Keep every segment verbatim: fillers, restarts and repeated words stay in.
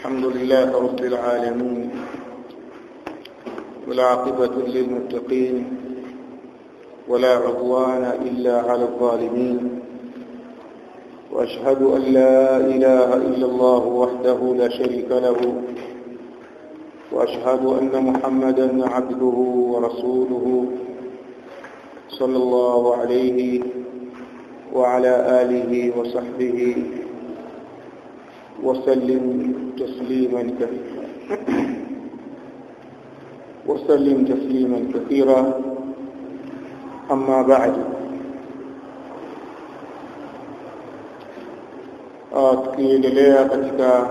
الحمد لله رب العالمين والعاقبة للمتقين ولا عدوان إلا على الظالمين وأشهد أن لا إله إلا الله وحده لا شريك له وأشهد أن محمدا عبده ورسوله صلى الله عليه وعلى آله وصحبه وسلم تسليما كثيرا وسلم تسليما كثيرا أما بعد tukiendelea katika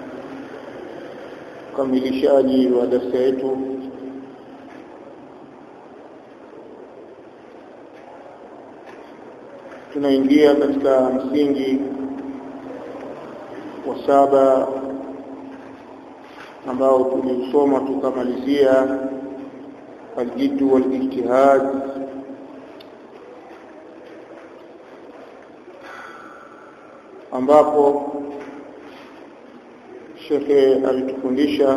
kamilishaji wa darasa yetu tunaingia katika msingi wa saba ambao tulisoma tukamalizia al-jiddu wal-ijtihad ambapo shekhe alitufundisha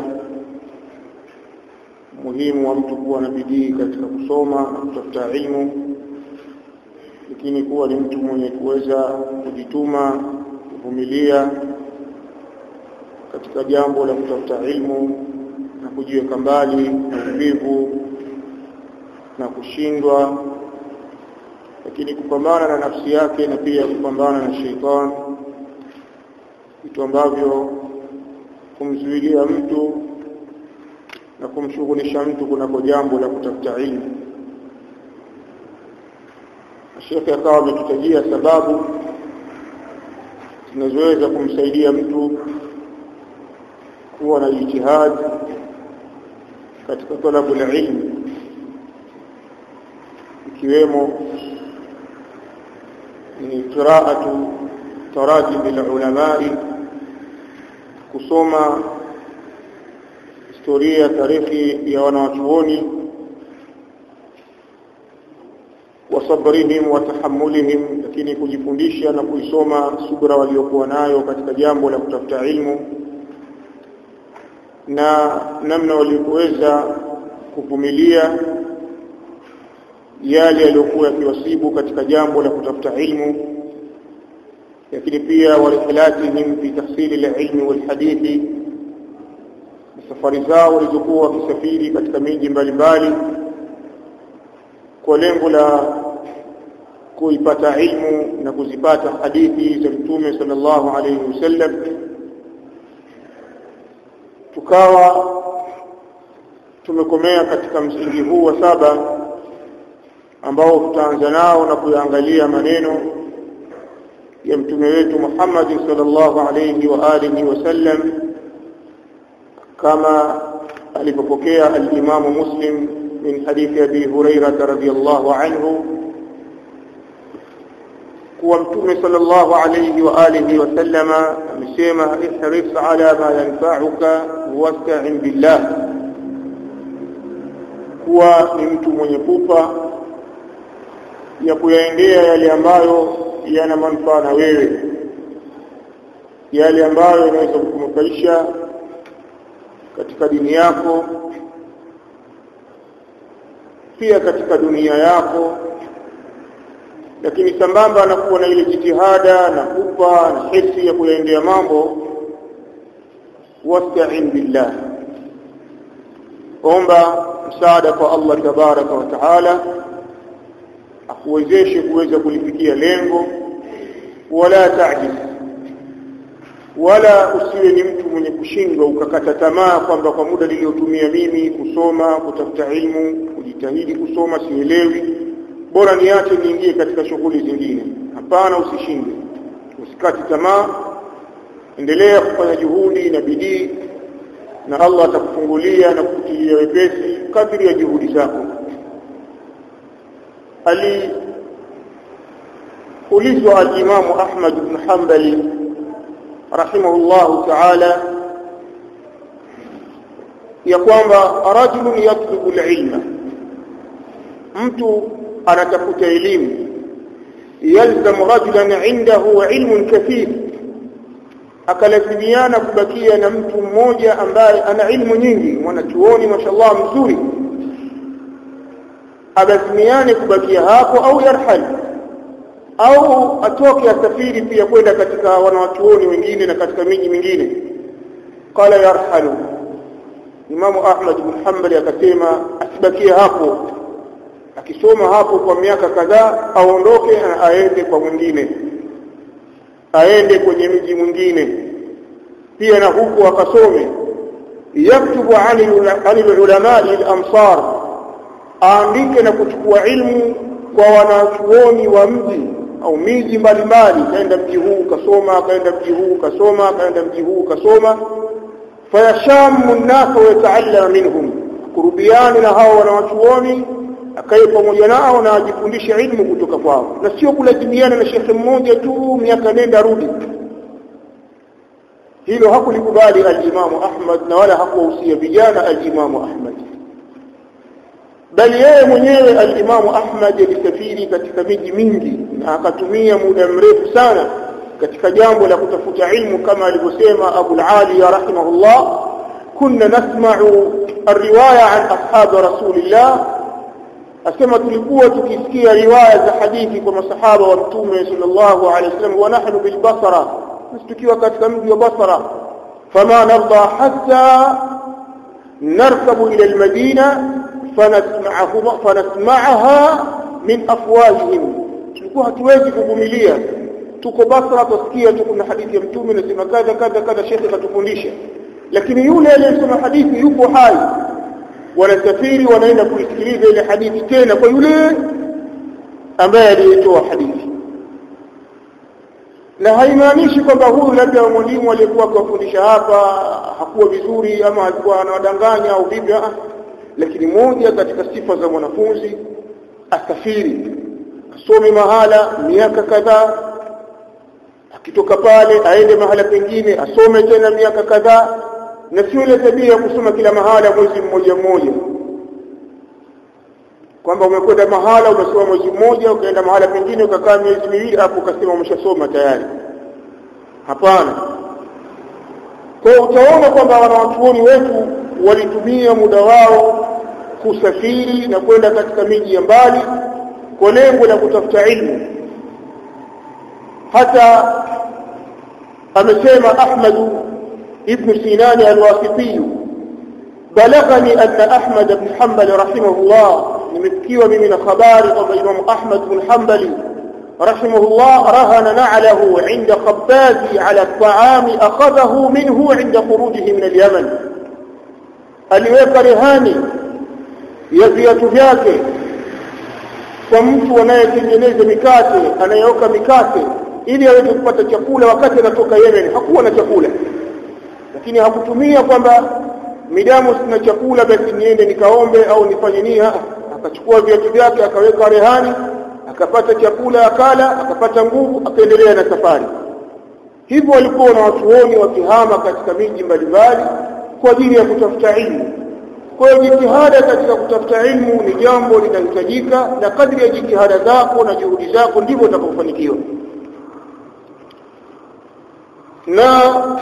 muhimu wa mtu kuwa na bidii katika kusoma na kutafuta ilmu, lakini kuwa ni mtu mwenye kuweza kujituma, kuvumilia katika jambo la kutafuta ilmu na kujiweka mbali na uvivu na kushindwa, lakini kupambana na nafsi yake na pia kupambana na sheitani, vitu ambavyo kumzuilia mtu na kumshughulisha mtu kunako jambo la kutafuta ilmu. Sheikh akawa ametutajia sababu zinazoweza kumsaidia mtu kuwa na ijtihad katika talabu la ilmu, ikiwemo ni qiraatu taratib al-ulama, kusoma historia, tarehe ya wanawachuoni, wasabrihim wa tahammulihim, lakini kujifundisha na kuisoma subra waliokuwa nayo katika jambo la kutafuta ilmu na namna walioweza kuvumilia yale yaliyokuwa yakiwasibu katika jambo la kutafuta ilmu, lakini pia walihilatihim fi tahsili al-ilmi wal-hadithi, safari zao walizokuwa wakisafiri katika miji mbalimbali kwa lengo la kuipata ilmu na kuzipata hadithi za Mtume sallallahu alayhi wasallam. Tukawa tumekomea katika msingi huu wa saba ambao tutaanza nao na kuangalia maneno ya mtume wetu Muhammad sallallahu alayhi wa alihi wasallam kama alipopokea al-Imam Muslim min hadithi Abi Hurairah radhiyallahu anhu kuwa mtume sallallahu alayhi wa alihi wasallam amesema, ihris ala ma yanfa'uka wasta'in billah, kuwa ni mtu mwenye pupa ya kuyaendea yale ambayo yana manufaa na wewe, yale ambayo yanaweza kukunufaisha katika dini yako pia katika dunia yako, lakini sambamba na kuwa na ile jitihada na pupa na hisi ya kuyaendea mambo, wasta'in billah, omba msaada kwa Allah tabaraka wa taala akuwezeshe kuweza kulifikia lengo. Wala ta'jiz, wala usiwe ni mtu mwenye kushindwa ukakata tamaa kwamba kwa muda niliotumia mimi kusoma kutafuta ilmu, kujitahidi kusoma sielewi, bora niache niingie katika shughuli zingine. Hapana, usishinde, usikate tamaa, endelea kufanya juhudi na bidii, na Allah atakufungulia na kukutilia wepesi kadri ya juhudi zako. Ali ulizwa al-Imam Ahmad ibn Hanbali rahimahullah ta'ala ya kwamba rajulun yatlubu al-ilma, mtu anatafuta elimu, yalzamu rajulan indahu ilmun kathir, akalazimiana kubakia na mtu mmoja ambaye ana ilmu nyingi, mwanachuoni mashallah mzuri, alazimiane kubakia hapo au yarhal, au atoke asafiri pia kwenda katika wanachuoni wengine na katika miji mingine. Qala yarhalu. Imam Ahmad bin Hanbal akasema asibakie hapo, akisoma hapo kwa miaka kadhaa aondoke na aende kwa mwingine, aende kwenye miji mwingine pia na huko akasome. Yaktubu anil ulama al-amsar, aandike na kuchukua ilmu kwa wanachuoni wa mji au miji mbalimbali, kaenda mji huu kasoma, kaenda mji huu kasoma, kaenda mji huu kasoma. Fayashamu an-nas wa yata'allama minhum, kurubiani na hao wanachuoni, akae pamoja nao na ajifundishe ilmu kutoka kwao, na sio kulazimiana na shekhe mmoja tu miaka nenda rudi. Hilo hakulikubali al-Imam Ahmad na wala hakuwahusia vijana al-Imam Ahmad, bali yeye mwenyewe al-Imam Ahmad alisafiri katika miji mingi na akatumia muda mrefu sana katika jambo la kutafuta ilmu, kama alivyosema Abu al-Ali rahimahullah, kunna nasma'u ar-riwaya an ashab rasulillah, asema tulikuwa tukisikia riwaya za hadithi kwa masahaba wa Mtume sallallahu alayhi wasallam, wa nahnu bil Basra, tukiwa katika mji wa Basra. Fama narda hatta narkabu ila al-Madina fanasma'ahu fanasma'aha min afwahihim, tulikuwa hatuwezi kuvumilia, tuko Basra tusikia tu kuna hadithi ya Mtume nasema kadha kadha kadha, shekhi katufundisha, lakini yule aliyesoma hadithi yupo hai, wanasafiri wanaenda kuisikiliza ile hadithi tena kwa yule ambaye aliyetoa hadithi. Na haimaanishi kwamba huyu labda mwalimu aliyekuwa akifundisha hapa hakuwa vizuri ama alikuwa anawadanganya au vipi, lakini moja katika sifa za mwanafunzi asafiri, asome mahala miaka kadhaa, akitoka pale aende mahala pengine asome tena miaka kadhaa, na sio ile tabia ya kusoma kila mahala mwezi mmoja mmoja, kwamba umekwenda mahala umesoma mwezi mmoja ukaenda mahala pengine ukakaa miezi miwili hapo ukasema umeshasoma tayari. Hapana. Kwa utaona kwamba wanawachuoni wetu walitumia muda wao kusafiri na kwenda katika miji ya mbali kwa lengo la kutafuta ilmu. Hata amesema Ahmad ibn Sinan al-Wasiti, balaghani anna Ahmad ibn Hanbal rahimahullah, nimefikiwa mimi na habari kwamba Imam Ahmad ibn Hanbali rahimahullah rahana na'lahu 'inda khabbazi 'ala at-ta'am akhadhahu minhu 'inda khurujihi min al-Yaman, aliweka rehani ya viatu vyake kwa mtu anayetengeneza mikate, anayeoka mikate ili aweze kupata chakula wakati anatoka Yemen. Hakuwa na chakula, lakini hakutumia kwamba midamu sina chakula basi niende nikaombe au nifanye nini. Akachukua viatu vyake akaweka rehani, akapata chakula akala, akapata nguvu, akaendelea na safari. Hivyo walikuwa na watuoni wakihama katika miji mbalimbali kwa ajili ya kutafuta ilmu. Kwa hiyo jitihada katika kutafuta ilmu ni jambo linahitajika, na kadri ya jitihada zako na juhudi zako ndivyo utakapofanikiwa. Na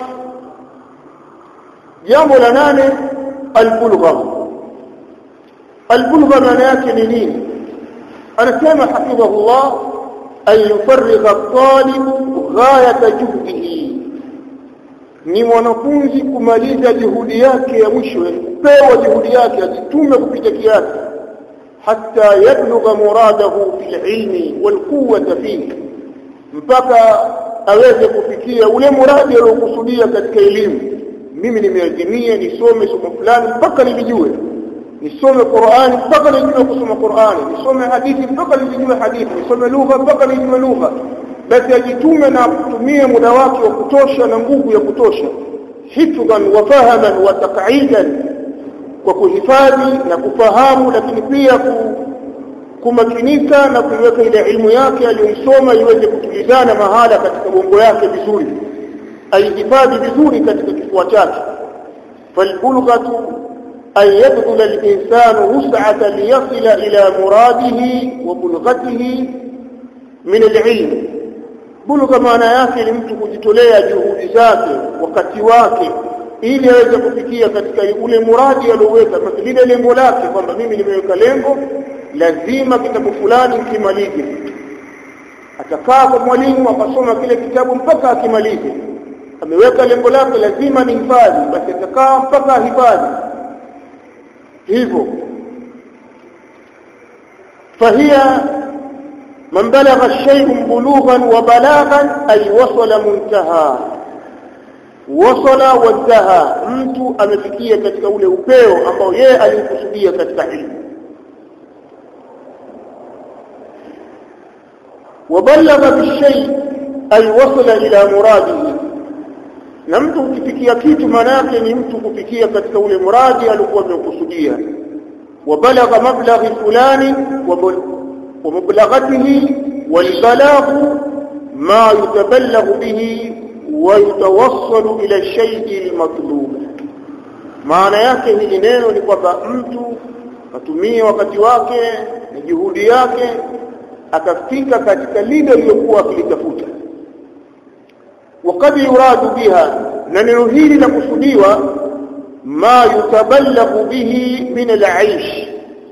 jambo la nane, al-bulgha. Al-bulgha maana yake ni nini? Anasema hafidhahullah, an yufarrigha at-talibu ghayata juhdihi, ni mwanafunzi kumaliza juhudi yake ya mwisho, pewa juhudi yake ajitume kupita kiasi, hatta yablugha muradahu fil ilmi wal quwwata fihi, mpaka aweze kufikia ule muradi aliokusudia katika elimu. Mimi nimeazimia nisome somo fulani mpaka nilijue, nisome Qur'ani mpaka nijue kusoma Qur'ani, nisome hadithi mpaka nijue hadithi, nisome lugha mpaka nijue lugha. Basi ajitume na kutumia muda wake wa kutosha na nguvu ya kutosha, hifdhan wa fahaman wa taq'idan, kwa kuhifadhi na kufahamu, lakini pia kumakinika na kuiweka ile ilmu yake aliyosoma iweze kutulizana mahala katika bongo yake vizuri, aihifadhi vizuri katika kifua chake. Falbulghatu an yabdhula al-insanu wus'ata liyasila ila muradihi wa bulghatihi min al-ilm, Bulugha maana yake ni mtu kujitolea juhudi zake wakati wake ili aweze kufikia katika ule muradi alioweka, kwa lile lengo lake kwamba mimi nimeweka lengo lazima kitabu fulani kimalize. Atakaa kwa mwalimu akasoma kile kitabu mpaka akimalize. Ameweka lengo lake lazima ni hifadhi, basi atakaa mpaka hifadhi. Hivyo fahia man balagha shay'un bulughan wa balaghan ay wasala muntaha, wasala wantaha, mtu amefikia katika ule upeo ambao yeye alikusudia katika ilmu. وبلغ بالشيء أي وصل إلى مراده, na mtu ukifikia kitu manake ni mtu kufikia katika ule muradi alikuwa amekusudia. وبلغ مبلغ فلان ومبلغته والبلاغ ما يتبلغ به ويتوصل إلى الشيء المطلوب. maana yake hili neno ni kwamba mtu atumie wakati wake na juhudi yake akafika katika lile lilokuwa akilitafuta. Wakati yuradu biha, na neno hili la kusudiwa ma yutaballaghu bihi min al-aish,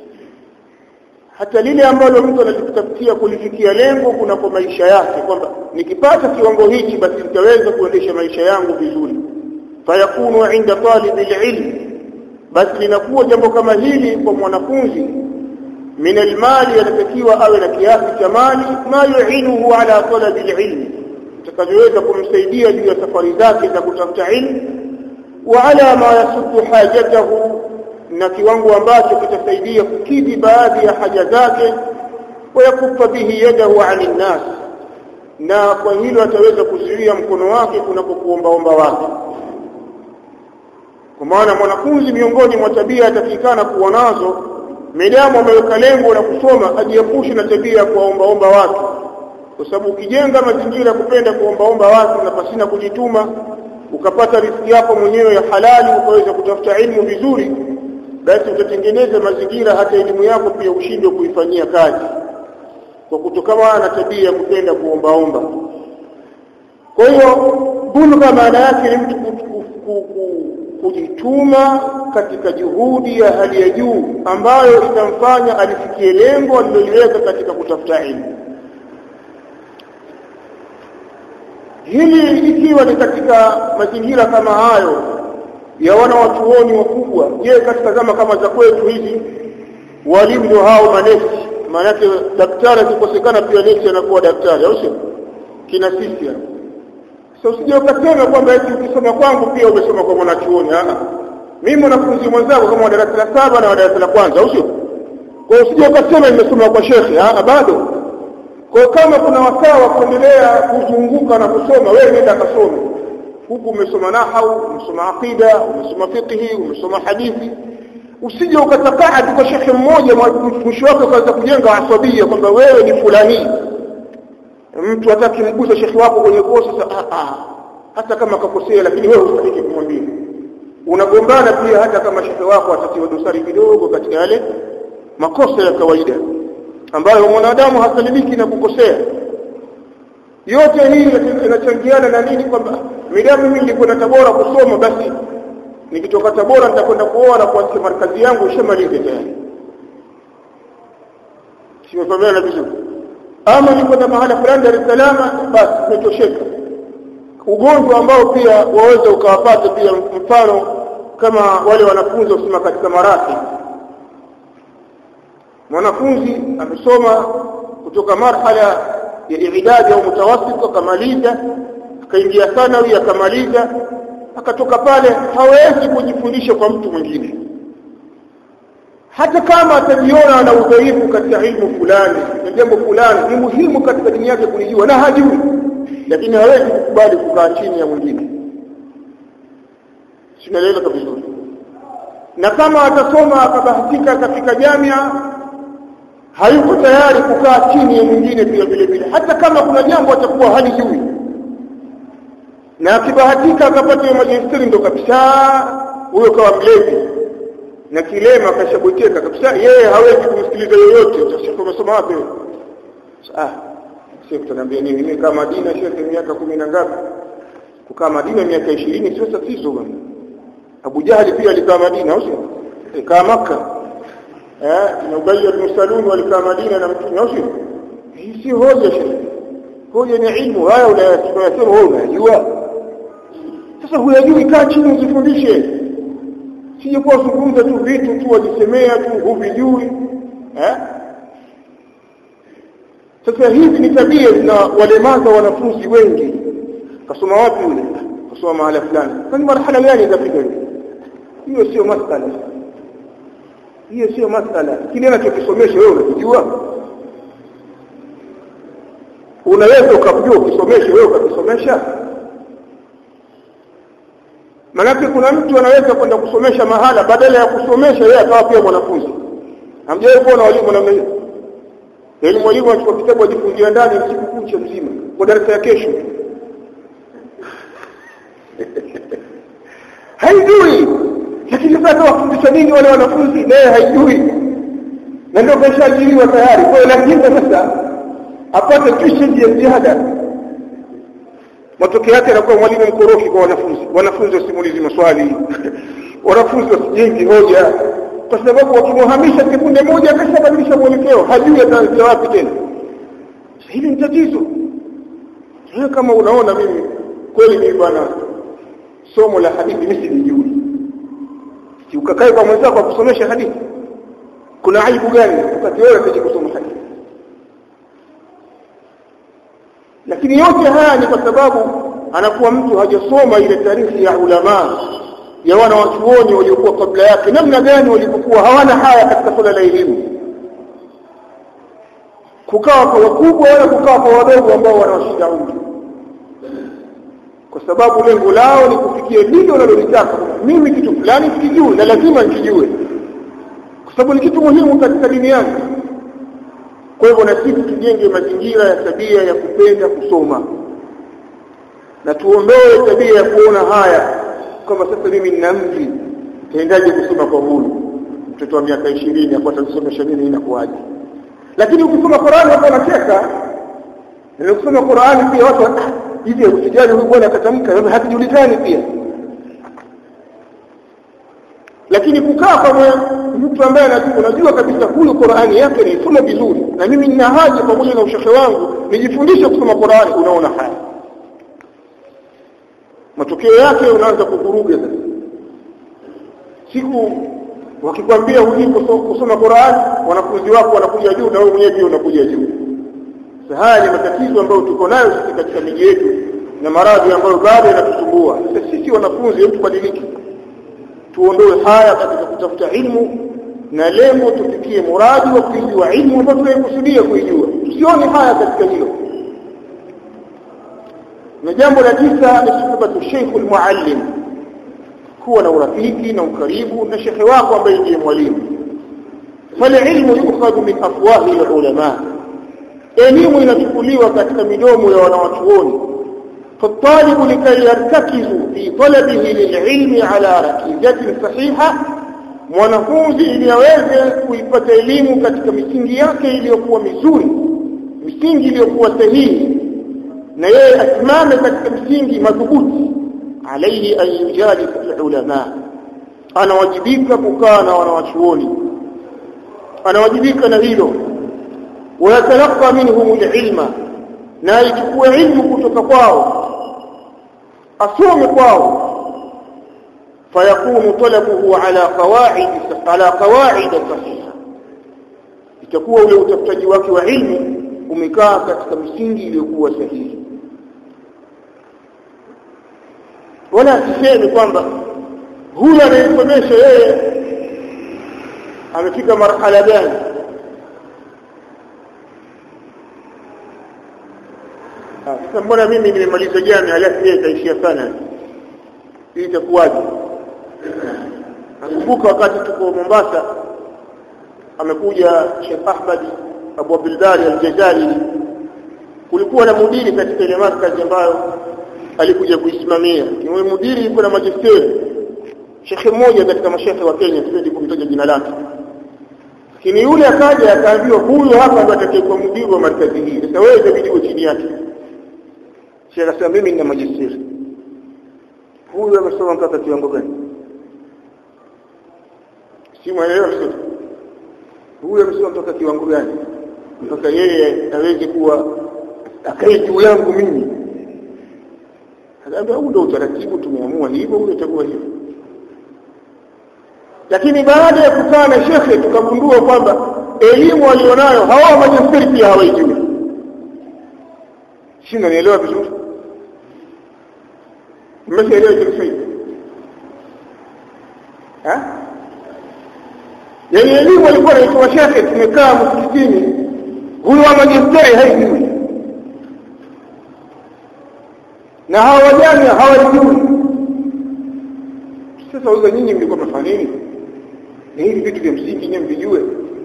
hata lile ambalo mtu analitafutia kulifikia lengo kuna kwa maisha yake, kwamba nikipata kiwango hichi basi nitaweza kuendesha maisha yangu vizuri. Fayakunu inda talib al-ilm, basi linakuwa jambo kama hili kwa mwanafunzi من المال يلتكيwa awe na kiasi cha mali ma yu'inuhu ala talab al-ilm, utakayoweza kumsaidia juu ya safari zake za kutafuta ilmu, wa ala ma yasuddu hajatahu, na kiwango ambacho kitasaidia kukidhi baadhi ya haja zake, wa yakuffa bihi yadahu 'ala an-nas, na kwa hilo ataweza kuzuia mkono wake kunapokuomba omba wake. Kwa maana mwanafunzi miongoni mwa tabia atakikana kuwa nazo, Midamu ameweka lengo la kusoma, ajiepushe na tabia ya kuombaomba watu, kwa sababu ukijenga mazingira kupenda kuombaomba watu na pasina kujituma, ukapata riziki yako mwenyewe ya halali, ukaweza kutafuta elimu vizuri, basi utatengeneza mazingira hata elimu yako pia ushindwe kuifanyia kazi kwa kutokana na tabia ya kupenda kuombaomba. Kwa hiyo bulugha maana yake ni mtu kujituma katika juhudi ya hali ya juu ambayo itamfanya alifikie lengo aliloliweka katika kutafuta elimu. Hili ikiwa ni katika mazingira kama hayo ya wana watuoni wakubwa. Je, katika zama kama za kwetu hizi walimu ndio hao manesi? Maana yake daktari akikosekana pia nesi anakuwa daktari, au sio? Kina sisi sasa usije ukasema kwamba eti ukisoma kwangu pia umesoma kwa mwanachuoni. Ah, mimi mwanafunzi mwenzangu kama wa darasa la saba na wa darasa la kwanza, au sio? Kwa hiyo usije ukasema nimesoma kwa shekhi. Ah, bado. Kwa kama kuna wasaa wa kuendelea kuzunguka na kusoma, wewe nenda kasome. Huku umesoma nahau, umesoma aqida, umesoma fiqh, umesoma hadithi. Usije ukatakaa tu kwa shekhi mmoja mwisho wake ukaanza kujenga asabia kwamba wewe ni fulani. Mtu hataki mgusa shekhi wako kwenye kosa. Ah ah, hata kama akakosea lakini wewe usitaki kumwambia. Unagombana pia hata kama shekhi wako atatiwa dosari kidogo katika yale makosa ya kawaida ambayo mwanadamu hasalimiki na kukosea. Yote hii inachangiana na nini? Kwamba midamu mimi nilikwenda Tabora kusoma, basi nikitoka Tabora nitakwenda kuoa na kuanza markazi yangu ishamalize tayari. Sio familia vizuri. Ama nikwenda mahala fulani Dar es Salaam, basi umetosheka. Ugonjwa ambao pia waweza ukawapata pia, mfano kama wale wanafunzi wasoma katika marathi. Mwanafunzi amesoma kutoka marhala ya idadi au mutawassita, akamaliza, akaingia thanawi akamaliza, akatoka pale hawezi kujifundisha kwa mtu mwingine. Hata kama atajiona ana udhaifu katika ilmu fulani, na jambo fulani ni muhimu katika dini yake kulijua na hajui, lakini hawezi kukubali kukaa chini ya mwingine. Sinaelewa kabisa. Na kama atasoma akabahatika katika jamia, hayuko tayari kukaa chini ya mwingine pia vile vile, hata kama kuna jambo atakuwa halijui. Na akibahatika akapata majisteri ndo kabisa, huyo kawa mlevi na kilema akashaboteka kabisa, yeye hawezi kumsikiliza yoyote. Utasema umesoma wapi? Ah, Sheikh tunaambia nini? Mimi kama Madina Sheikh miaka kumi na ngapi? Kukaa Madina miaka ishirini sio tatizo bwana. Abu Jahali pia alikaa Madina, au sio? Alikaa Makka. Eh, na Ubay ibn Salul walikaa Madina na Mtume, au sio? Hii si hoja Sheikh. Hoja ni ilmu, haya unayosema wewe unajua. Sasa huyajui, kaa chini ujifundishe. Sije kwa kuzungumza tu vitu tu wajisemea tu huvijui. Eh? Sasa hivi ni tabia na walemaza wanafunzi wengi. Kasoma wapi yule? Kasoma mahala fulani. Kwani marhala gani itafika hiyo? Hiyo sio masala. Hiyo sio masala. Kile anachokisomesha wewe unajua? Unaweza ukajua ukisomesha wewe ukisomesha? Maana kuna mtu anaweza kwenda kusomesha mahala badala ya kusomesha yeye akawa pia mwanafunzi. Hamjawahi kuona walimu namna hiyo? Yaani mwalimu anachukua kitabu ajifungia ndani usiku kucha mzima kwa darasa ya kesho. Haijui. Lakini sasa wafundisha nini wale wanafunzi? Naye haijui. Na ndio kashajiliwa tayari. Kwa hiyo lazima sasa apate tuition ya ziada. Matokeo yake yanakuwa mwalimu mkorofi kwa wanafunzi. Wanafunzi wasimulizi maswali. Wanafunzi wasijenge hoja. Kwa sababu wakimhamisha sekunde moja akashabadilisha mwelekeo, hajui ataanzia wapi tena. Hili ni tatizo. Sasa kama unaona mimi kweli mimi bwana somo la hadithi mimi sijui. Si ukakae kwa mwenzako kusomesha hadithi. Kuna aibu gani wakati wewe unataka kusoma hadithi? Lakini yote haya ni kwa sababu anakuwa mtu hajasoma ile taarifa ya ulama ya wana wachuoni waliokuwa kabla yake, namna gani walivyokuwa hawana haya katika swala la elimu. Kukaa kwa wakubwa wala kukaa kwa wadogo ambao wanawashinda umri. Kwa sababu lengo lao ni kufikia lile wanalolitaka. Mimi kitu fulani sikijui na lazima nikijue. Kwa sababu ni kitu muhimu katika dini yangu. Kwa hivyo na sisi tujenge mazingira ya tabia ya kupenda kusoma. Na tuondoe tabia ya kuona haya kama sasa mimi nina mji taendaje kusoma kwa huru. Mtoto wa miaka ishirini hapo atasomesha nini inakuaje? Lakini ukisoma Qur'ani hapo unacheka. Na ukisoma Qur'ani pia watu hivi usijali huyu bwana akatamka hakijulikani pia. Lakini kukaa kama mtu ambaye anajua unajua kabisa huyu Qur'ani yake ni soma vizuri na mimi nina haja pamoja na ushauri wangu nijifundishe kusoma Qur'ani, unaona haya. Matokeo yake unaanza kukuruga sasa. Siku wakikwambia hujui kusoma Qur'an, wanafunzi wako wanakuja juu na wewe mwenyewe pia unakuja juu. Sasa haya ni matatizo ambayo tuko nayo sisi katika miji yetu na maradhi ambayo bado yanatusumbua. Sasa sisi wanafunzi wetu badiliki. Tuondoe haya katika kutafuta ilmu na lengo tufikie muradi wa kujua ilmu ambayo tunaikusudia kuijua. Tusione haya katika hilo. Na jambo la tisa ni suhbatu Sheikh al-Muallim. Kuwa na urafiki na ukaribu na shekhi wako ambaye ndiye mwalimu. Fal ilmu yukhadhu min afwahi al-ulama. Elimu inachukuliwa katika midomo ya wanawachuoni. فالطالب لكي يرتكز في طلبه للعلم على ركيزة صحيحة mwanafunzi ili aweze kuipata elimu katika misingi yake iliyokuwa mizuri, misingi iliyokuwa sahihi, na yeye asimame katika misingi madhubuti, alayhi an yujalisa ulama, anawajibika kukaa na wanawachuoni, anawajibika na hilo. Wayatalaqqa minhum alilma, na ichukue ilmu kutoka kwao, asome kwao. فيكون طلبه على قواعد على قواعد صحيحه, itakuwa ule utafutaji wake wa ilmu umekaa katika msingi iliyokuwa sahihi. Wala sisemi kwamba huyu anayesomesha yeye amefika marhala gani. Sasa mbona mimi nimemaliza jamii halafu yeye kaishia sana, hii itakuwaje? Nakumbuka wakati tuko Mombasa amekuja Sheikh Ahmad Abu Abdulbari al-Jazari, kulikuwa na mudiri katika ile markazi ambayo alikuja kuisimamia. Yule mudiri yuko na majisteri, Sheikh mmoja katika masheikh wa Kenya, sipendi kumtaja jina lake. Lakini yule akaja akaambiwa huyu hapa ndo atakayekuwa mdiru wa markazi hii. Sasa wewe inabidi uwe chini yake. Sheikh akasema mimi nina majistiri. Huyu amesoma mpaka kiwango gani? Si mwelewa vizuri. Huyu amesoma mpaka kiwango gani? Mpaka yeye aweze kuwa akae juu yangu mimi. Akaambia huu ndio utaratibu tumeamua hivyo, huyo itakuwa hivyo. Lakini baada ya kukaa na shekhe tukagundua kwamba elimu walionayo hawa majistiri pia hawaijui. Sina nielewa vizuri. Mmeshaelewa hicho? Ha? Yaani elimu alikuwa anaitoa shekhe, tumekaa msikitini, huyu wa majistiri haijui. Na hawa wajani hawajui. Sasa wewe nyinyi mlikuwa mnafanya nini? Ni hivi vitu vya msingi nyinyi mvijue.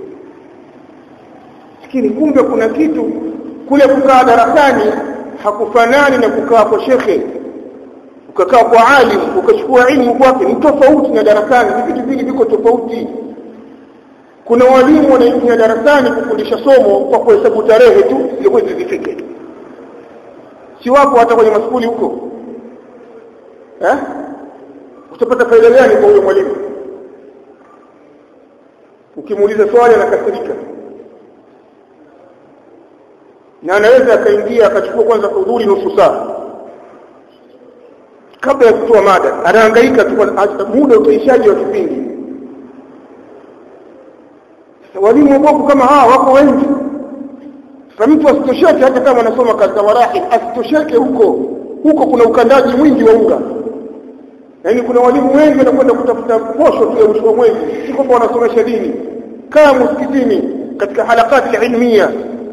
Lakini kumbe kuna kitu kule kukaa darasani hakufanani na kukaa kwa shekhe. Ukakaa kwa alim, ukachukua elimu kwake ni tofauti na darasani, ni vitu vingi viko tofauti. Kuna walimu wanaingia darasani kufundisha somo kwa kuhesabu tarehe tu ili kwezi zifike. Si wapo hata kwenye maskuli huko. Eh? Utapata faida gani kwa huyo mwalimu? Ukimuuliza swali anakasirika. Na anaweza akaingia akachukua kwanza hudhuri nusu saa. Kabla ya kutoa mada, anahangaika tu muda utaishaji wa kipindi. Walimu wabovu kama hawa wako wengi. Sasa mtu asitosheke hata kama anasoma katika warahi, asitosheke huko. Huko kuna ukandaji mwingi wa unga. Yaani kuna walimu wengi wanakwenda kutafuta posho tu ya mwisho wa mwezi, si kwamba wanasomesha dini. Kaa msikitini katika halakati ilmiya.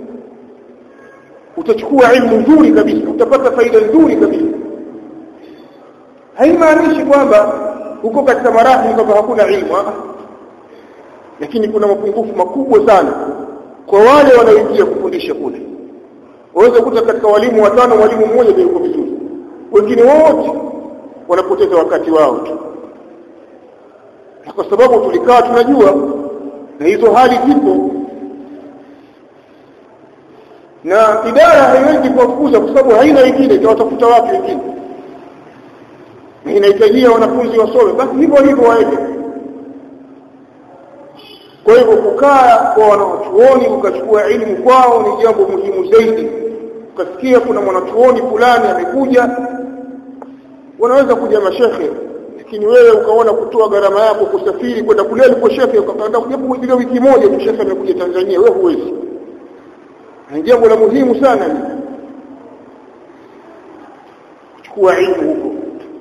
Utachukua ilmu nzuri kabisa, utapata faida nzuri kabisa. Haimaanishi kwamba huko katika marahi kwamba hakuna ilmu. Lakini kuna mapungufu makubwa sana kwa wale wanaoingia kufundisha kule. Waweza kukuta katika walimu watano walimu mmoja ndio yuko vizuri. Wengine wote wanapoteza wakati wao tu. Na kwa sababu tulikaa tunajua na hizo hali zipo. Na idara haiwezi kuwafukuza kwa sababu haina wengine, itawatafuta wapi wengine? Na inahitajia wanafunzi wasome, basi hivyo hivyo waende. Kwa hivyo kukaa kwa wanachuoni ukachukua elimu kwao ni jambo muhimu zaidi. Ukasikia kuna mwanachuoni fulani amekuja, wanaweza kuja mashekhe, lakini wewe ukaona kutoa gharama yako kusafiri kwenda kule alipo shekhe, ukaenda japo bila wiki moja tu shekhe amekuja Tanzania, wewe huwezi. Ni jambo la muhimu sana ni kuchukua elimu huko.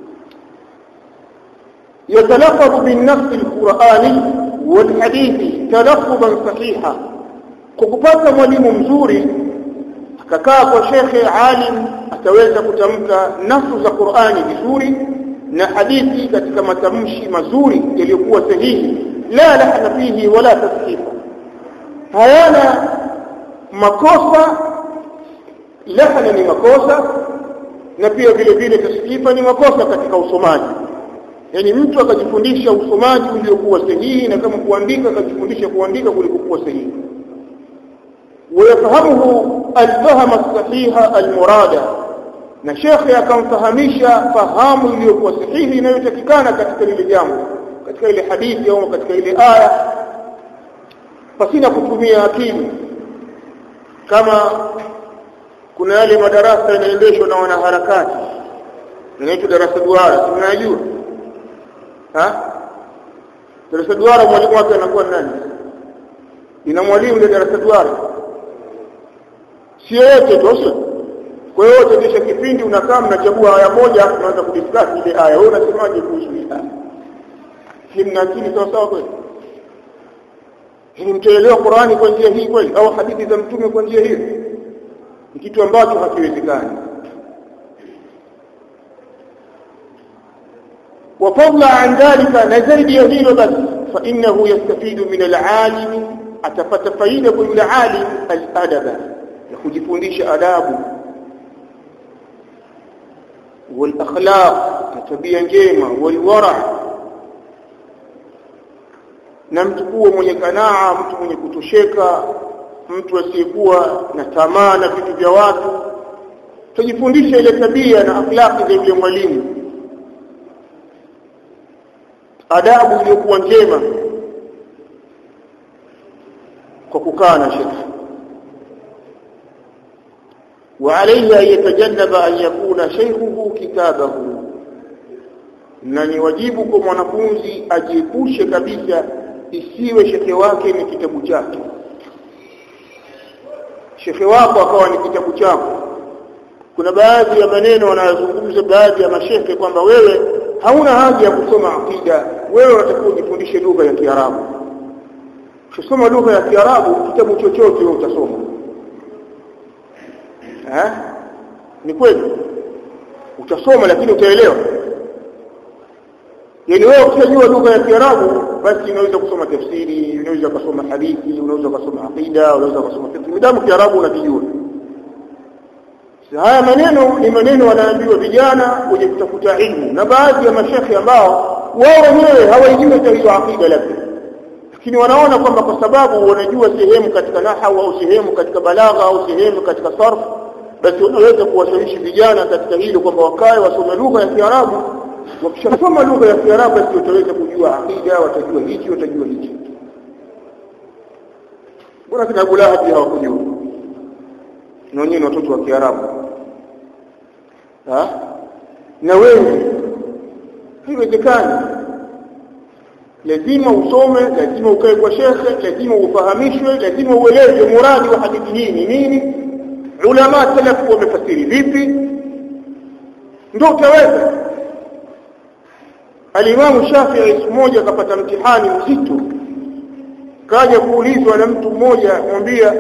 يتلفظ بالنص القرآني والحديث تلفظا صحيحا. Kukupata mwalimu mzuri akakaa kwa shekhe alim ataweza kutamka nasu za Qur'ani vizuri na hadithi katika matamshi mazuri yaliyokuwa sahihi, la lahna fihi wala tasfifa. Hayana makosa, lahna ni makosa na pia vile vile tasfifa ni makosa katika usomaji. Yani mtu akajifundisha usomaji uliokuwa sahihi na kama kuandika akajifundisha kuandika kulikokuwa sahihi. Wayafahamuhu alfahama as-sahiha al-murada. Na shekhe akamfahamisha fahamu iliyokuwa sahihi inayotakikana katika lile jambo, katika ile hadithi au katika ile aya, pasina kutumia akili. Kama kuna yale madarasa yanaendeshwa na wanaharakati, yanaitwa darasa duara, tunajua. Ha? Darasa duara mwalimu wake anakuwa nani? Ina mwalimu ile darasa duara. Sio yote tosha. Kwa hiyo wote kisha kipindi unakaa mnachagua aya moja unaanza kudiscuss ile aya. Wewe unasemaje kuhusu hii aya? Himna akili sawa sawa kweli? Hili mtaelewa Qur'ani kwa njia hii kweli au hadithi za mtume kwa njia hii? Ni kitu ambacho hakiwezekani. وفضل عن ذلك نزيد يهيل بس فإنه يستفيد من العالم أتفت فايدة من العالم الأدب يخجفونيش أدابه والأخلاق تتبيا جيمة والورع na mtu kuwa mwenye kanaa, mtu mwenye kutosheka, mtu asiyekuwa na tamaa na vitu vya watu. Tujifundishe ile tabia na akhlaqi za yule mwalimu, adabu iliyokuwa njema kwa kukaa na shekhi. وعليه أن يتجنب أن يكون شيخه كتابه, na ni wajibu kwa mwanafunzi ajiepushe kabisa isiwe shekhi wake ni kitabu chake. Shekhi wako akawa ni kitabu chako. Kuna baadhi ya maneno wanayozungumza baadhi ya mashekhe kwamba wewe hauna haja ya kusoma akida, wewe unatakiwa ujifundishe lugha ya Kiarabu. Ukisoma lugha ya Kiarabu kitabu chochote wewe utasoma. Eh? Ni kweli. Utasoma lakini utaelewa. Yaani wewe ukijua lugha ya Kiarabu basi unaweza kusoma tafsiri, unaweza kusoma hadithi, unaweza kusoma akida, unaweza kusoma fiqh. Midamu Kiarabu unakijua. Haya maneno ni maneno wanaambiwa vijana wenye kutafuta ilmu, na baadhi ya mashekhi ambao wao wenyewe hawajui hiyo akida labda, lakini wanaona kwamba kwa sababu wanajua sehemu katika nahwu au sehemu katika balagha au sehemu katika sarf, basi wanaweza kuwashawishi vijana katika hilo kwamba wakae wasome lugha ya Kiarabu. Wakishasoma lugha ya Kiarabu basi wataweza kujua akida, watajua hichi, watajua hichi. Bora kina Abu Lahab hawakujua, na wenyewe watoto wa Kiarabu. Ha? Na wewe haiwezekani. Lazima usome, lazima ukae kwa shekhe, lazima ufahamishwe, lazima ueleze muradi wa hadithi hii ni nini, ulama salafu wamefasiri vipi, ndio utaweza. Al-Imam Shafi'i siku moja akapata mtihani mzito, kaja kuulizwa na mtu mmoja, mwambia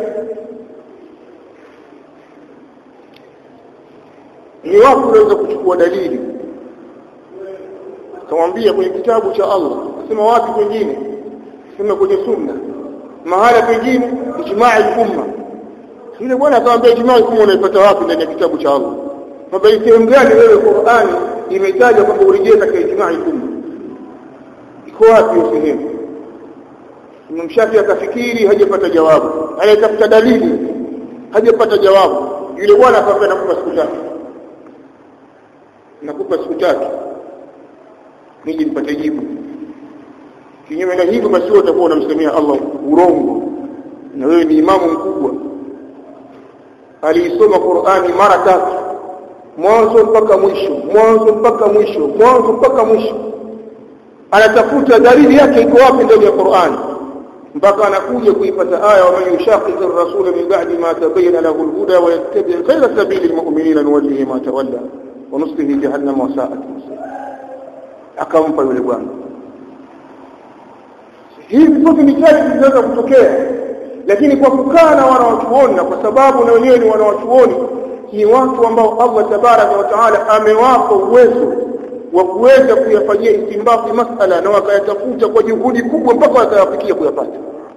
ni wapi unaweza kuchukua dalili? Akamwambia kwenye kitabu cha Allah. Akasema wapi kwingine? Akasema kwenye sunna. Mahala pengine ijma'i al-umma. Yule bwana akamwambia ijma'i al-umma unaipata wapi ndani ya kitabu cha Allah? Kwamba sehemu gani wewe Qur'ani imetaja kwamba urejee katika ijma'i al-umma? Iko wapi hiyo sehemu? Mshafi akafikiri hajapata jawabu. Anatafuta dalili, hajapata jawabu. Yule bwana akamwambia nakupa siku tatu. Nakupa siku tatu nije nipate jibu. Kinyume na hivyo basi utakuwa unamsemea Allah urongo, na wewe ni imamu mkubwa. Alisoma Qur'ani mara tatu, mwanzo mpaka mwisho, mwanzo mpaka mwisho, mwanzo mpaka mwisho. Anatafuta dalili yake iko wapi ndani ya Qur'ani, mpaka anakuja kuipata aya wa man yushaqiqi ar-rasul min ba'di ma tabayyana lahu al-huda wa yattabi' ghayra sabili al-mu'minina nuwallihi ma tawalla wa nuslihi jahannam wa sa'at masir. Akampa yule bwana. Hivi sote ni chali zinaweza kutokea, lakini kwa kukaa na wanawachuoni, kwa sababu na wenyewe ni wanawachuoni, ni watu ambao Allah tabaraka wa taala amewapa uwezo wa kuweza kuyafanyia istinbati masala na wakayatafuta kwa juhudi kubwa mpaka wakayafikia kuyapata.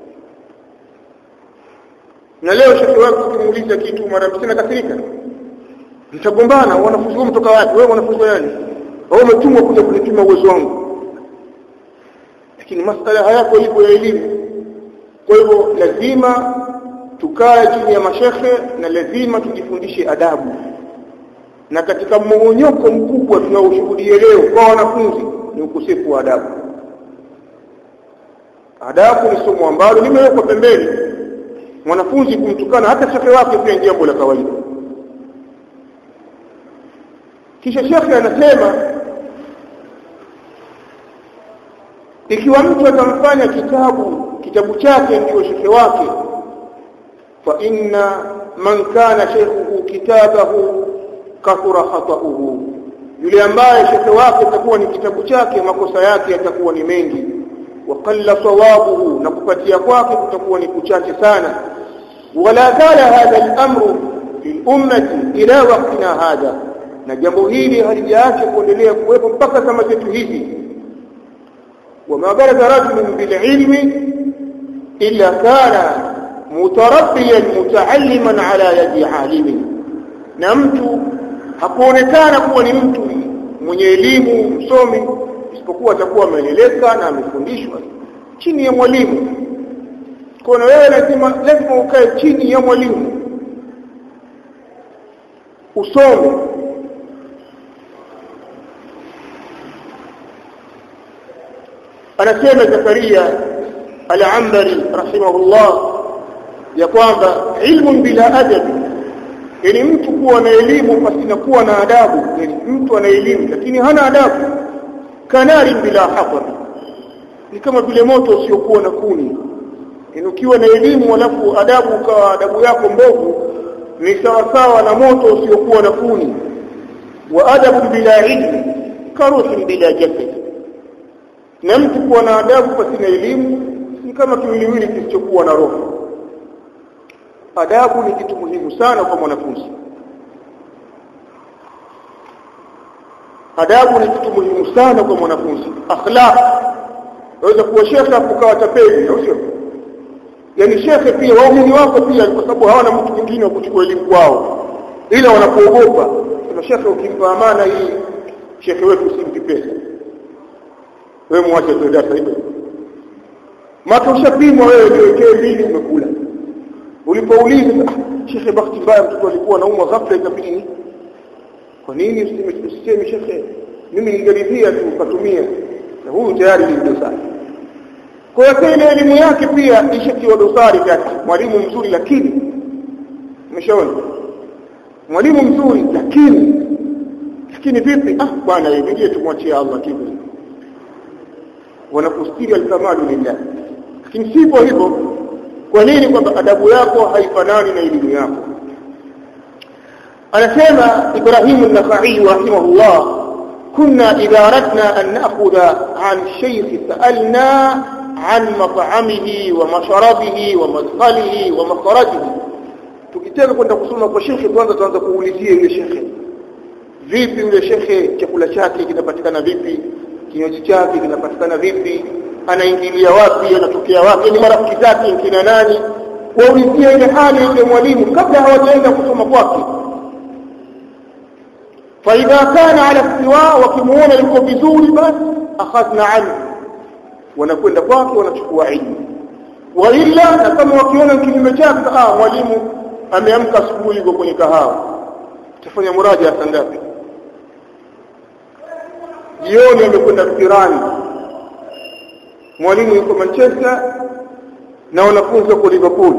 Na leo shekhi wako ukimuuliza kitu mara msina kasirika, mtagombana, wanafunzi wao mtoka wapi? Wewe wanafunzi gani? Wao umetumwa kuja kunipima uwezo wangu. Lakini masala hayako hivyo ya elimu. Kwa hivyo lazima tukae chini ya mashekhe na lazima tujifundishe adabu. Na katika mmonyoko mkubwa tunaoshuhudia leo kwa wanafunzi ni ukosefu wa adabu. Adabu ni somo ambalo limewekwa pembeni. Mwanafunzi kumtukana hata shekhe wake pia ni jambo la kawaida. Kisha shekhe anasema ikiwa mtu atamfanya kitabu kitabu chake ndio shekhe wake, fa inna man kana shaykhuhu kitabahu kathura khata'uhu, yule ambaye shekhe wake atakuwa ni kitabu chake makosa yake yatakuwa ni mengi, wa qalla sawabuhu, na kupatia kwake kutakuwa ni kuchache sana. Wala kala hadha al-amru fi ummati ila waqtina hadha, na jambo hili halijaacha kuendelea kuwepo mpaka kama zetu hizi. وما بلغ رجل بالعلم إلا كان متربيا متعلما على يد عالم. na mtu hakuonekana kuwa ni mtu mwenye elimu msomi isipokuwa atakuwa ameeleka na amefundishwa chini ya mwalimu. Kwa hiyo wewe lazima lazima ukae chini ya mwalimu usome. Anasema Zakaria al-Ambari rahimahullah ya kwamba ilmu bila adab, yani mtu kuwa na elimu pasina kuwa na adabu, yani mtu ana elimu lakini hana adabu, kanari bila hafadh, ni kama vile moto usiokuwa na kuni. Yani ukiwa na elimu alafu adabu ukawa adabu yako mbovu, ni sawa sawa na moto usiokuwa na kuni. Wa adabu bila ilmi karuhin bila jasad, na mtu kuwa na adabu pasina elimu ni kama kimwili kisichokuwa na roho. Adabu ni kitu muhimu sana kwa mwanafunzi. Adabu ni kitu muhimu sana kwa mwanafunzi. Akhlaq, waweza kuwa shekhe ukawa tapeli, sio? Yaani shekhe pia waumini wako pia, kwa sababu hawana mtu mwingine wa kuchukua elimu kwao, ila wanapoogopa kama shekhe ukimpa amana hii, shekhe wetu usimpe pesa, wewe mwache tu darasa hilo. Maka ushapimwa wewe, niwekee mbili umekula. Ulipouliza ah, shekhe bahati mbaya mtoto alikuwa anaumwa ghafla ikabidi, kwa nini usiseme shekhe mimi nilijaridia tu ukatumia, na huyu tayari ni dosari. Kwa hiyo ile elimu yake pia ishakiwa dosari. Kati mwalimu mzuri lakini umeshaona mwalimu mzuri lakini lakini vipi, ah bwana yeye tumwachie Allah kiburi, wanakustiri al-kamalu lillah. Lakini sivyo hivyo. Kwa nini? Kwamba adabu yako haifanani na elimu yako. Anasema Ibrahim an-Nakhai rahimahullah, kunna idha aradna an na'khudha an shaykh sa'alna an mat'amihi wa masharabihi wa madkhalihi wa makharajihi. Tukitaka kwenda kusoma kwa shekhe, kwanza tuanza kuulizia yule shekhe, vipi yule shekhe, chakula chake kinapatikana vipi, kinywaji chake kinapatikana vipi, anaingilia wapi, anatokea wapi, ni marafiki zake kina nani. Waulizie ile hali yule mwalimu kabla hawajaenda kusoma kwake. Fa idha kana ala istiwa, wakimuona yuko vizuri, basi akhadna anhu, wanakwenda kwake wanachukua ilmu. Wa illa, na kama wakiona kinyume chake, ah mwalimu ameamka asubuhi yuko kwenye kahawa, tafanya muraja saa ngapi? Jioni amekwenda Kirani, mwalimu yuko Manchester na wanafunzi wako Liverpool.